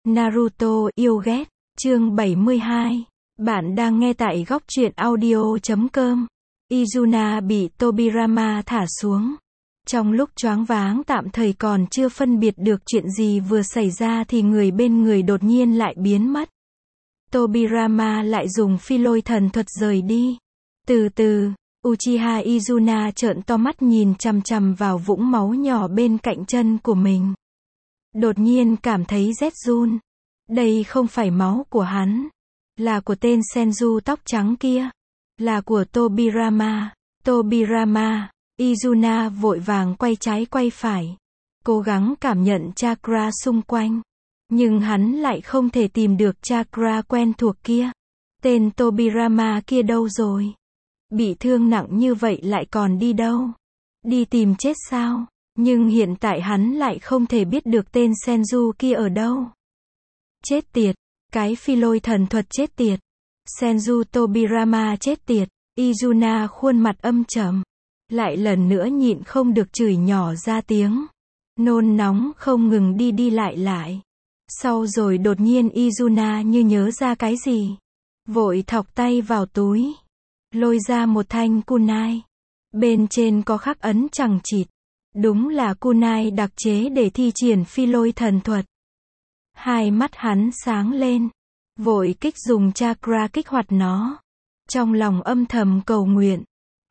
Naruto yêu ghét, chương 72. Bạn đang nghe tại góc truyện audio.com. Izuna bị Tobirama thả xuống. Trong lúc choáng váng tạm thời còn chưa phân biệt được chuyện gì vừa xảy ra thì người bên người đột nhiên lại biến mất. Tobirama lại dùng phi lôi thần thuật rời đi. Từ từ, Uchiha Izuna trợn to mắt nhìn chằm chằm vào vũng máu nhỏ bên cạnh chân của mình. Đột nhiên cảm thấy rét run. Đây không phải máu của hắn. Là của tên Senju tóc trắng kia. Là của Tobirama. Tobirama. Izuna vội vàng quay trái quay phải. Cố gắng cảm nhận chakra xung quanh. Nhưng hắn lại không thể tìm được chakra quen thuộc kia. Tên Tobirama kia đâu rồi? Bị thương nặng như vậy lại còn đi đâu? Đi tìm chết sao? Nhưng hiện tại hắn lại không thể biết được tên Senju kia ở đâu. Chết tiệt, cái phi lôi thần thuật chết tiệt. Senju Tobirama chết tiệt. Izuna khuôn mặt âm trầm. Lại lần nữa nhịn không được chửi nhỏ ra tiếng. Nôn nóng không ngừng đi lại. Sau rồi đột nhiên Izuna như nhớ ra cái gì. Vội thọc tay vào túi. Lôi ra một thanh kunai. Bên trên có khắc ấn chằng chịt. Đúng là kunai đặc chế để thi triển phi lôi thần thuật. Hai mắt hắn sáng lên. Vội dùng chakra kích hoạt nó. Trong lòng âm thầm cầu nguyện.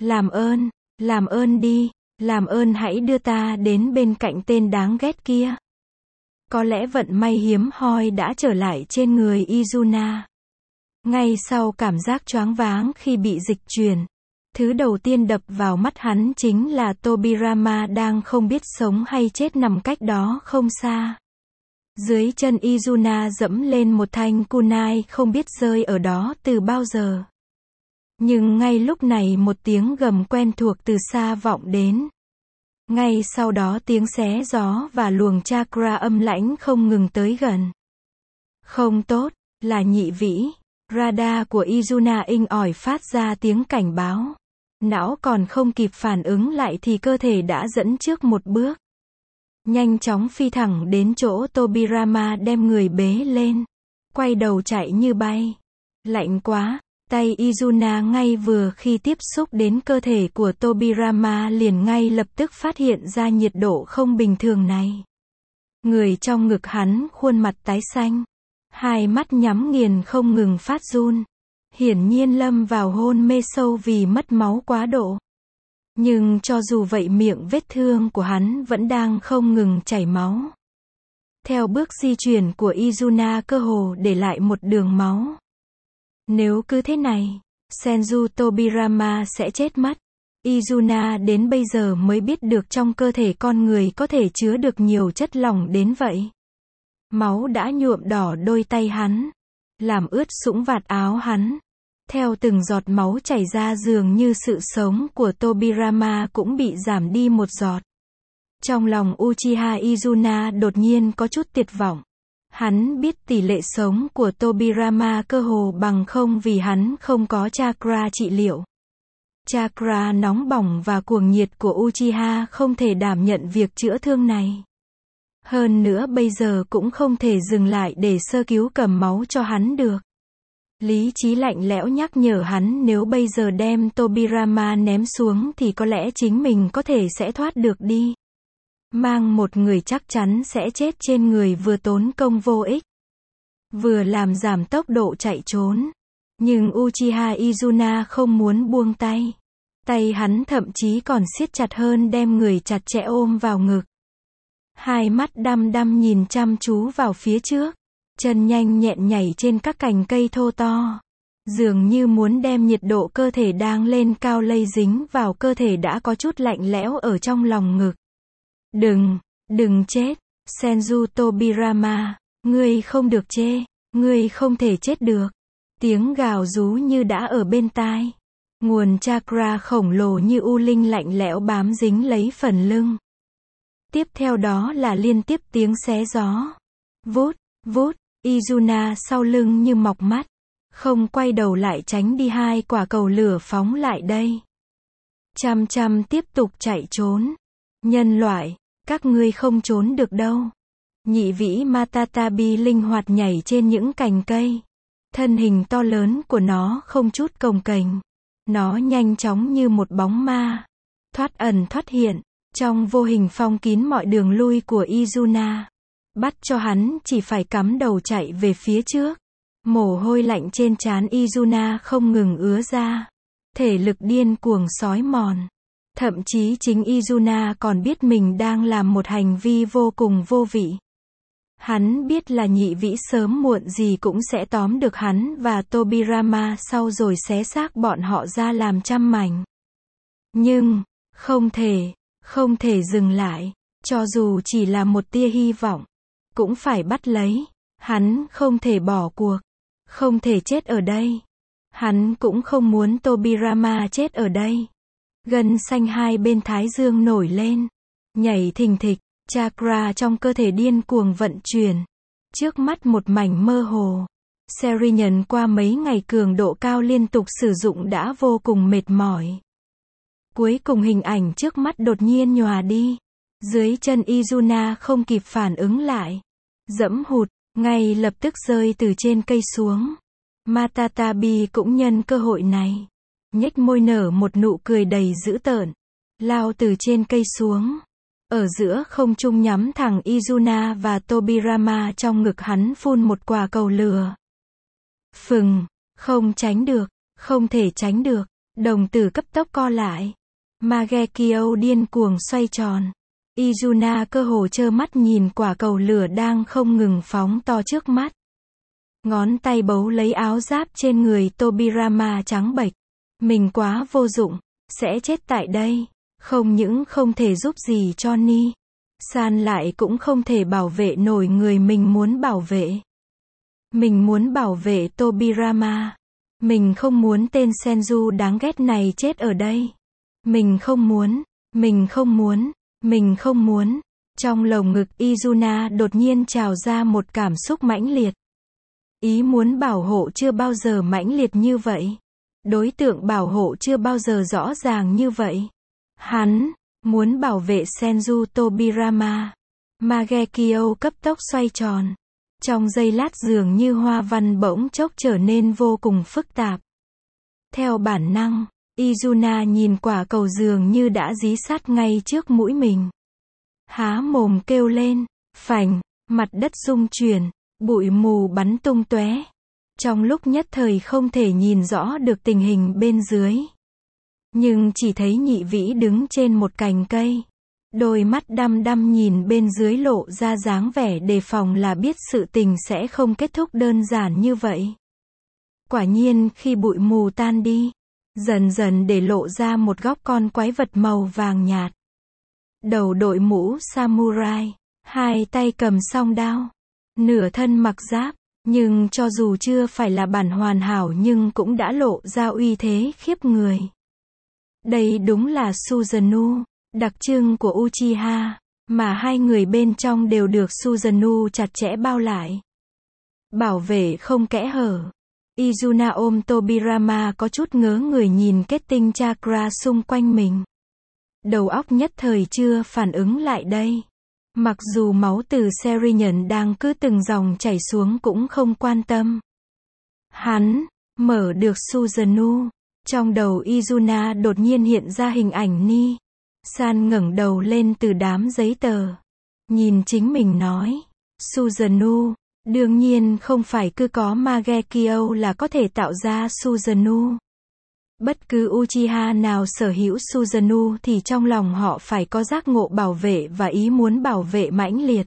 Làm ơn đi. Làm ơn hãy đưa ta đến bên cạnh tên đáng ghét kia. Có lẽ vận may hiếm hoi đã trở lại trên người Izuna. Ngay sau cảm giác choáng váng khi bị dịch chuyển. Thứ đầu tiên đập vào mắt hắn chính là Tobirama đang không biết sống hay chết nằm cách đó không xa. Dưới chân Izuna dẫm lên một thanh kunai không biết rơi ở đó từ bao giờ. Nhưng ngay lúc này một tiếng gầm quen thuộc từ xa vọng đến. Ngay sau đó tiếng xé gió và luồng chakra âm lãnh không ngừng tới gần. Không tốt, là nhị vĩ. Radar của Izuna inh ỏi phát ra tiếng cảnh báo. Não còn không kịp phản ứng lại thì cơ thể đã dẫn trước một bước. Nhanh chóng phi thẳng đến chỗ Tobirama đem người bế lên. Quay đầu chạy như bay. Lạnh quá, tay Izuna ngay vừa khi tiếp xúc đến cơ thể của Tobirama liền ngay lập tức phát hiện ra nhiệt độ không bình thường này. Người trong ngực hắn khuôn mặt tái xanh. Hai mắt nhắm nghiền không ngừng phát run. Hiển nhiên lâm vào hôn mê sâu vì mất máu quá độ. Nhưng cho dù vậy miệng vết thương của hắn vẫn đang không ngừng chảy máu. Theo bước di chuyển của Izuna cơ hồ để lại một đường máu. Nếu cứ thế này, Senju Tobirama sẽ chết mất. Izuna đến bây giờ mới biết được trong cơ thể con người có thể chứa được nhiều chất lỏng đến vậy. Máu đã nhuộm đỏ đôi tay hắn, làm ướt sũng vạt áo hắn. Theo từng giọt máu chảy ra dường như sự sống của Tobirama cũng bị giảm đi một giọt. Trong lòng Uchiha Izuna đột nhiên có chút tuyệt vọng. Hắn biết tỷ lệ sống của Tobirama cơ hồ bằng không vì hắn không có chakra trị liệu. Chakra nóng bỏng và cuồng nhiệt của Uchiha không thể đảm nhận việc chữa thương này. Hơn nữa bây giờ cũng không thể dừng lại để sơ cứu cầm máu cho hắn được. Lý trí lạnh lẽo nhắc nhở hắn nếu bây giờ đem Tobirama ném xuống thì có lẽ chính mình có thể sẽ thoát được đi. Mang một người chắc chắn sẽ chết trên người vừa tốn công vô ích. Vừa làm giảm tốc độ chạy trốn. Nhưng Uchiha Izuna không muốn buông tay. Tay hắn thậm chí còn siết chặt hơn đem người chặt chẽ ôm vào ngực. Hai mắt đăm đăm nhìn chăm chú vào phía trước. Chân nhanh nhẹn nhảy trên các cành cây thô to. Dường như muốn đem nhiệt độ cơ thể đang lên cao lây dính vào cơ thể đã có chút lạnh lẽo ở trong lòng ngực. Đừng chết, Senju Tobirama, ngươi không được chê, ngươi không thể chết được. Tiếng gào rú như đã ở bên tai. Nguồn chakra khổng lồ như u linh lạnh lẽo bám dính lấy phần lưng. Tiếp theo đó là liên tiếp tiếng xé gió. Vút, Izuna sau lưng như mọc mắt. Không quay đầu lại tránh đi hai quả cầu lửa phóng lại đây. Chăm tiếp tục chạy trốn. Nhân loại, các ngươi không trốn được đâu. Nhị vĩ Matatabi linh hoạt nhảy trên những cành cây. Thân hình to lớn của nó không chút cồng kềnh. Nó nhanh chóng như một bóng ma. Thoát ẩn thoát hiện. Trong vô hình phong kín mọi đường lui của Izuna. Bắt cho hắn chỉ phải cắm đầu chạy về phía trước. Mồ hôi lạnh trên trán Izuna không ngừng ứa ra. Thể lực điên cuồng xói mòn. Thậm chí chính Izuna còn biết mình đang làm một hành vi vô cùng vô vị. Hắn biết là nhị vĩ sớm muộn gì cũng sẽ tóm được hắn và Tobirama sau rồi xé xác bọn họ ra làm trăm mảnh. Nhưng, không thể dừng lại, cho dù chỉ là một tia hy vọng, cũng phải bắt lấy. Hắn không thể bỏ cuộc, không thể chết ở đây. Hắn cũng không muốn Tobirama chết ở đây. Gân xanh hai bên thái dương nổi lên, nhảy thình thịch, chakra trong cơ thể điên cuồng vận chuyển. Trước mắt một mảnh mơ hồ. Serinhân qua mấy ngày cường độ cao liên tục sử dụng đã vô cùng mệt mỏi. Cuối cùng hình ảnh trước mắt đột nhiên nhòa đi. Dưới chân Izuna không kịp phản ứng lại. Dẫm hụt, ngay lập tức rơi từ trên cây xuống. Matatabi cũng nhân cơ hội này. Nhếch môi nở một nụ cười đầy dữ tợn. Lao từ trên cây xuống. Ở giữa không trung nhắm thẳng Izuna và Tobirama, trong ngực hắn phun một quả cầu lửa. Phừng, không tránh được, không thể tránh được. Đồng tử cấp tốc co lại. Magekyo điên cuồng xoay tròn. Izuna cơ hồ trơ mắt nhìn quả cầu lửa đang không ngừng phóng to trước mắt. Ngón tay bấu lấy áo giáp trên người Tobirama trắng bệch. Mình quá vô dụng, sẽ chết tại đây. Không những không thể giúp gì cho Ni San, lại cũng không thể bảo vệ nổi người mình muốn bảo vệ. Mình muốn bảo vệ Tobirama. Mình không muốn tên Senju đáng ghét này chết ở đây. Mình không muốn. Trong lồng ngực Izuna đột nhiên trào ra một cảm xúc mãnh liệt. Ý muốn bảo hộ chưa bao giờ mãnh liệt như vậy. Đối tượng bảo hộ chưa bao giờ rõ ràng như vậy. Hắn muốn bảo vệ Senju Tobirama. Magekyo cấp tốc xoay tròn. Trong giây lát dường như hoa văn bỗng chốc trở nên vô cùng phức tạp. Theo bản năng, Izuna nhìn quả cầu dường như đã dí sát ngay trước mũi mình. Há mồm kêu lên, phành, mặt đất rung chuyển, bụi mù bắn tung tóe. Trong lúc nhất thời không thể nhìn rõ được tình hình bên dưới. Nhưng chỉ thấy nhị vĩ đứng trên một cành cây. Đôi mắt đăm đăm nhìn bên dưới, lộ ra dáng vẻ đề phòng, là biết sự tình sẽ không kết thúc đơn giản như vậy. Quả nhiên khi bụi mù tan đi, dần dần để lộ ra một góc con quái vật màu vàng nhạt. Đầu đội mũ samurai, hai tay cầm song đao, nửa thân mặc giáp, nhưng cho dù chưa phải là bản hoàn hảo nhưng cũng đã lộ ra uy thế khiếp người. Đây đúng là Susanoo, đặc trưng của Uchiha, mà hai người bên trong đều được Susanoo chặt chẽ bao lại. Bảo vệ không kẽ hở. Izuna ôm Tobirama có chút ngớ người nhìn kết tinh chakra xung quanh mình. Đầu óc nhất thời chưa phản ứng lại đây. Mặc dù máu từ Serinhân đang cứ từng dòng chảy xuống cũng không quan tâm. Hắn mở được Susanoo. Trong đầu Izuna đột nhiên hiện ra hình ảnh Ni San ngẩng đầu lên từ đám giấy tờ. Nhìn chính mình nói, Susanoo, đương nhiên không phải cứ có Magekyo là có thể tạo ra Susanoo. Bất cứ Uchiha nào sở hữu Susanoo thì trong lòng họ phải có giác ngộ bảo vệ và ý muốn bảo vệ mãnh liệt.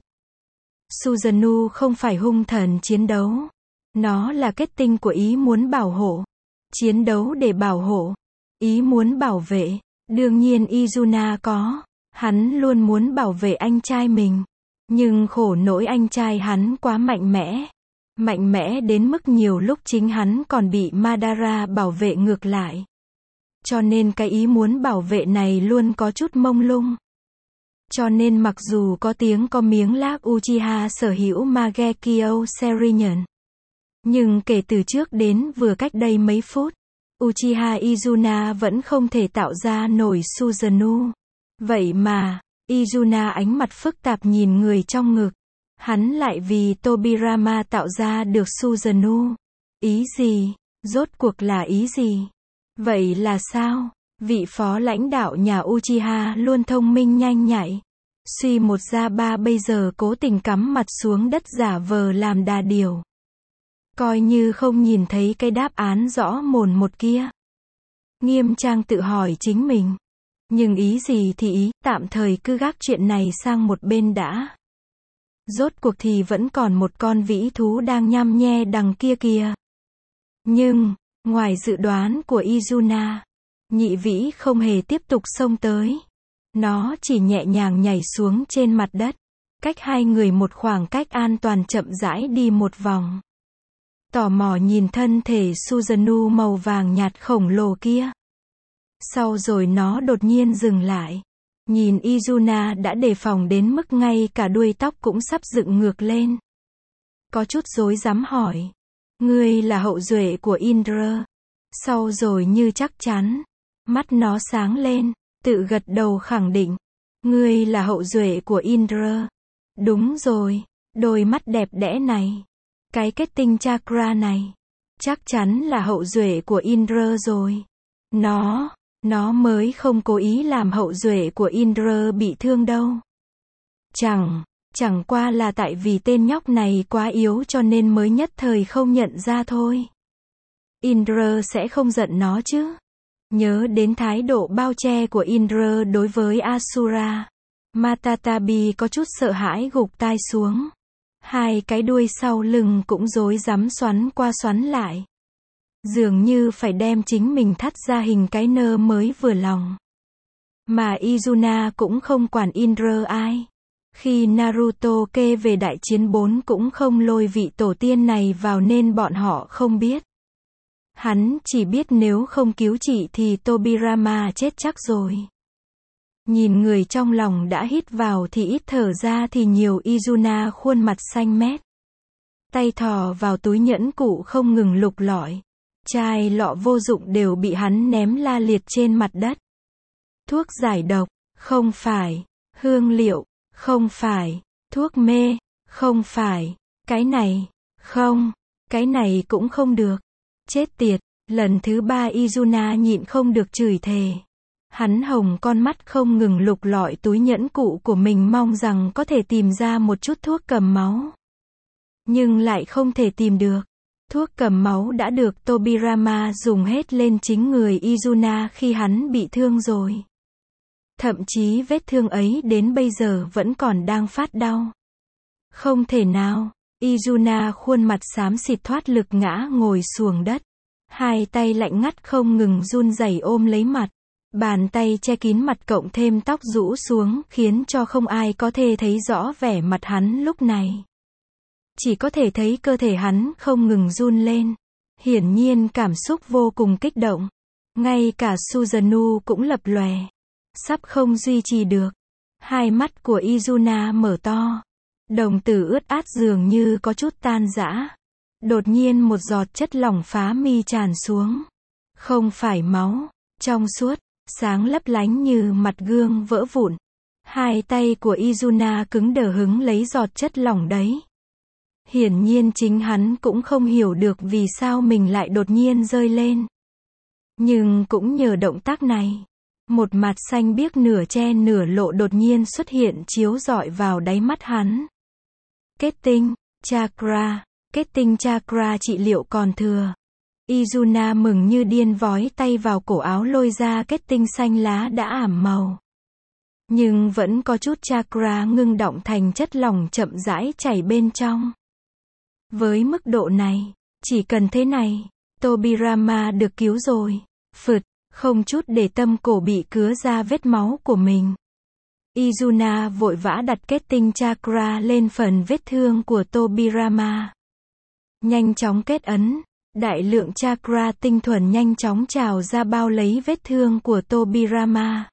Susanoo không phải hung thần chiến đấu. Nó là kết tinh của ý muốn bảo hộ. Chiến đấu để bảo hộ. Ý muốn bảo vệ. Đương nhiên Izuna có. Hắn luôn muốn bảo vệ anh trai mình. Nhưng khổ nỗi anh trai hắn quá mạnh mẽ. Mạnh mẽ đến mức nhiều lúc chính hắn còn bị Madara bảo vệ ngược lại. Cho nên cái ý muốn bảo vệ này luôn có chút mông lung. Cho nên mặc dù có tiếng có miếng lác Uchiha sở hữu Magekyo Serinhân, nhưng kể từ trước đến vừa cách đây mấy phút, Uchiha Izuna vẫn không thể tạo ra nổi Susanoo. Vậy mà, Izuna ánh mặt phức tạp nhìn người trong ngực. Hắn lại vì Tobirama tạo ra được Susanoo. Ý gì? Rốt cuộc là ý gì? Vậy là sao? Vị phó lãnh đạo nhà Uchiha luôn thông minh nhanh nhạy. Suy một ra ba bây giờ cố tình cắm mặt xuống đất giả vờ làm đà điểu. Coi như không nhìn thấy cái đáp án rõ mồn một kia. Nghiêm trang tự hỏi chính mình. Nhưng ý gì thì ý, tạm thời cứ gác chuyện này sang một bên đã. Rốt cuộc thì vẫn còn một con vĩ thú đang nhăm nhe đằng kia kìa. Nhưng, ngoài dự đoán của Izuna, nhị vĩ không hề tiếp tục xông tới. Nó chỉ nhẹ nhàng nhảy xuống trên mặt đất, cách hai người một khoảng cách an toàn chậm rãi đi một vòng. Tò mò nhìn thân thể Susanoo màu vàng nhạt khổng lồ kia. Sau rồi nó đột nhiên dừng lại. Nhìn Izuna đã đề phòng đến mức ngay cả đuôi tóc cũng sắp dựng ngược lên. Có chút rối rắm hỏi. Ngươi là hậu duệ của Indra. Sau rồi như chắc chắn. Mắt nó sáng lên, tự gật đầu khẳng định. Ngươi là hậu duệ của Indra. Đúng rồi, đôi mắt đẹp đẽ này. Cái kết tinh chakra này. Chắc chắn là hậu duệ của Indra rồi. Nó mới không cố ý làm hậu duệ của Indra bị thương đâu. Chẳng qua là tại vì tên nhóc này quá yếu cho nên mới nhất thời không nhận ra thôi. Indra sẽ không giận nó chứ. Nhớ đến thái độ bao che của Indra đối với Asura. Matatabi có chút sợ hãi gục tai xuống. Hai cái đuôi sau lưng cũng rối rắm xoắn qua xoắn lại. Dường như phải đem chính mình thắt ra hình cái nơ mới vừa lòng. Mà Izuna cũng không quản Indra ai. Khi Naruto kê về đại chiến 4 cũng không lôi vị tổ tiên này vào nên bọn họ không biết. Hắn chỉ biết nếu không cứu chị thì Tobirama chết chắc rồi. Nhìn người trong lòng đã hít vào thì ít thở ra thì nhiều. Izuna khuôn mặt xanh mét. Tay thò vào túi nhẫn cụ không ngừng lục lọi. Chai lọ vô dụng đều bị hắn ném la liệt trên mặt đất. Thuốc giải độc, không phải. Hương liệu, không phải. Thuốc mê, không phải. Cái này, không. Cái này cũng không được. Chết tiệt, lần thứ 3 Izuna nhịn không được chửi thề. Hắn hồng con mắt không ngừng lục lọi túi nhẫn cụ của mình mong rằng có thể tìm ra một chút thuốc cầm máu. Nhưng lại không thể tìm được. Thuốc cầm máu đã được Tobirama dùng hết lên chính người Izuna khi hắn bị thương rồi. Thậm chí vết thương ấy đến bây giờ vẫn còn đang phát đau. Không thể nào. Izuna khuôn mặt xám xịt thoát lực ngã ngồi xuồng đất. Hai tay lạnh ngắt không ngừng run rẩy ôm lấy mặt. Bàn tay che kín mặt cộng thêm tóc rũ xuống khiến cho không ai có thể thấy rõ vẻ mặt hắn lúc này. Chỉ có thể thấy cơ thể hắn không ngừng run lên. Hiển nhiên cảm xúc vô cùng kích động. Ngay cả Susanoo cũng lập lòe. Sắp không duy trì được. Hai mắt của Izuna mở to. Đồng tử ướt át dường như có chút tan rã. Đột nhiên một giọt chất lỏng phá mi tràn xuống. Không phải máu. Trong suốt, sáng lấp lánh như mặt gương vỡ vụn. Hai tay của Izuna cứng đờ hứng lấy giọt chất lỏng đấy. Hiển nhiên chính hắn cũng không hiểu được vì sao mình lại đột nhiên rơi lên. Nhưng cũng nhờ động tác này, một mặt xanh biếc nửa che nửa lộ đột nhiên xuất hiện chiếu rọi vào đáy mắt hắn. Kết tinh, chakra, kết tinh chakra trị liệu còn thừa. Izuna mừng như điên vói tay vào cổ áo lôi ra kết tinh xanh lá đã ảm màu. Nhưng vẫn có chút chakra ngưng đọng thành chất lỏng chậm rãi chảy bên trong. Với mức độ này, chỉ cần thế này, Tobirama được cứu rồi. Phượt, không chút để tâm cổ bị cứa ra vết máu của mình. Izuna vội vã đặt kết tinh chakra lên phần vết thương của Tobirama. Nhanh chóng kết ấn, đại lượng chakra tinh thuần nhanh chóng trào ra bao lấy vết thương của Tobirama.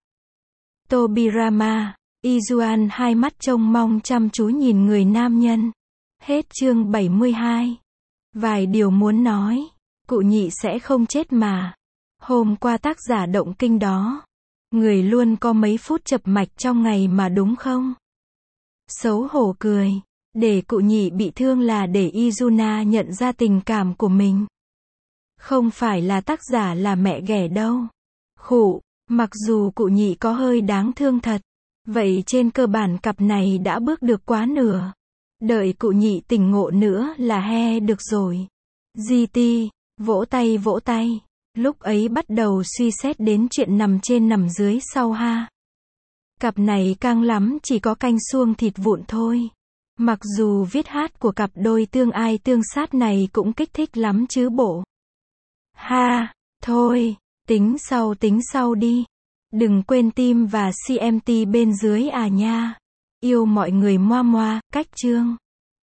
Tobirama, Izuan hai mắt trông mong chăm chú nhìn người nam nhân. Hết chương 72. Vài điều muốn nói. Cụ nhị sẽ không chết mà. Hôm qua tác giả động kinh đó. Người luôn có mấy phút chập mạch trong ngày mà đúng không? Xấu hổ cười. Để cụ nhị bị thương là để Izuna nhận ra tình cảm của mình. Không phải là tác giả là mẹ ghẻ đâu. Khụ, mặc dù cụ nhị có hơi đáng thương thật. Vậy trên cơ bản cặp này đã bước được quá nửa. Đợi cụ nhị tỉnh ngộ nữa là he được rồi. GT, vỗ tay vỗ tay. Lúc ấy bắt đầu suy xét đến chuyện nằm trên nằm dưới sau ha. Cặp này căng lắm chỉ có canh xuông thịt vụn thôi. Mặc dù viết hát của cặp đôi tương ai tương sát này cũng kích thích lắm chứ bộ. Ha, thôi, tính sau đi. Đừng quên tim và CMT bên dưới à nha. Yêu mọi người moa moa, cách chương.